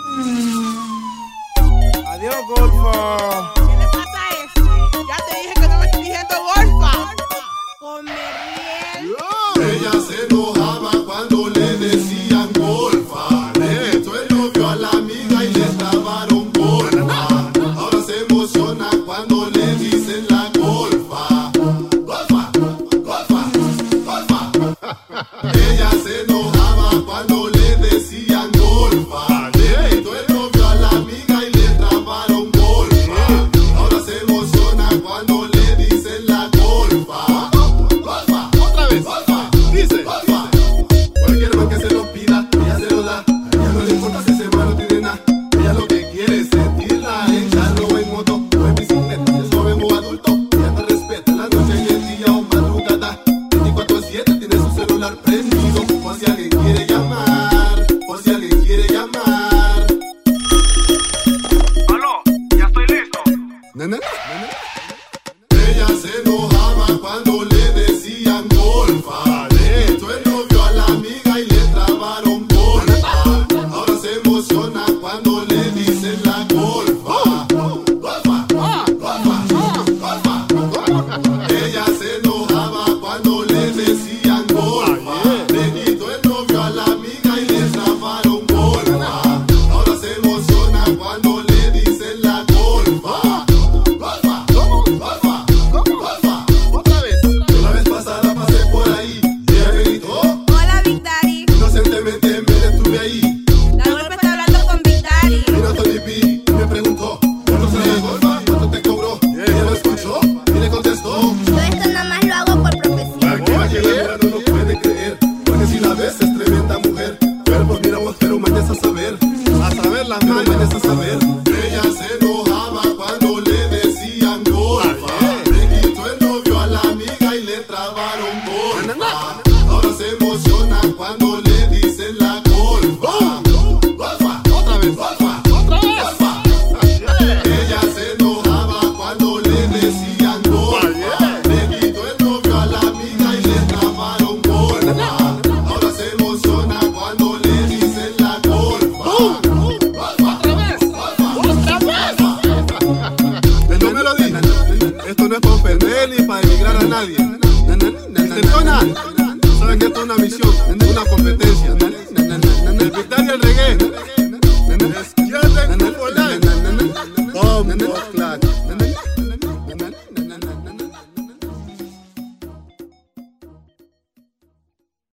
Adiós, Golfa. ¿Qué le pasa a eso? Ya te dije que no me estoy diciendo Golfa. Comer miel. Ella se enojaba cuando le decían Golfa. Le quitó el novio a la amiga y le trabaron Golfa. Ahora se emociona cuando le dicen la Golfa. Golfa, Golfa, Golfa. Ella se enojaba cuando le decían Golfa. Le quitó el novio a la amiga y le trabaron Golfa. Ahora se emociona cuando le dicen la Golfa. Golfa, otra vez. Golfa, dice Golfa. Cualquier man que se lo pida, ella se lo da. A ella no le importa si ese man no tiene nada. Ella lo que quiere es sentirla, echarlo en moto o en bicicleta. Es joven o adulto, ella te respeta en la noche y el día o madrugada. 24/7 tiene su celular prendido, por si alguien quiere llamar, por si alguien quiere llamar. Aló, ya estoy listo. Ella se enojaba cuando le decían Golfa. Le quitó el novio a la amiga y le trabaron Golfa. Ahora se emociona cuando le dicen la Golfa. Golfa, Golfa, Golfa. Ella se enojaba cuando le decían Golfa. Le quitó el novio a la amiga y le trabaron Golfa. Ahora se emociona cuando le dicen la Golfa. Golfa, Golfa, Golfa. Otra vez. Yo la vez pasada pasé por ahí y ella me gritó. Hola, Big Daddy. Inocentemente me detuve ahí. La Golfa está hablando con Big Daddy. Vino Tony P y me preguntó, ¿cuánto se la Golfa? ¿Cuánto te cobró? Ella lo escuchó y le contestó. Yo esto nada más lo hago por profesión. Aquí va que la mira no lo puede creer, porque si la ves es tremenda mujer. Cuerpos mira vos, pero mañas a saber las mañas, mañas a saber. Ella se enojaba cuando le decían Golfa. Le quitó el novio a la amiga y le trabaron Golfa. Ahora se emociona cuando le dicen la Golfa. Golfa, otra vez. Golfa, otra vez. Golfa. Ella se enojaba cuando le decían Golfa. Le quitó el novio a la amiga y le trabaron Golfa. Ahora se emociona cuando le dicen la Golfa. Golfa, otra vez. Golfa, otra vez. No me lo digan. Esto no es para ofender ni para emigrar a nadie. ¿Entona? Saben que esto es una misión, una competencia. El Big Daddy y el reggae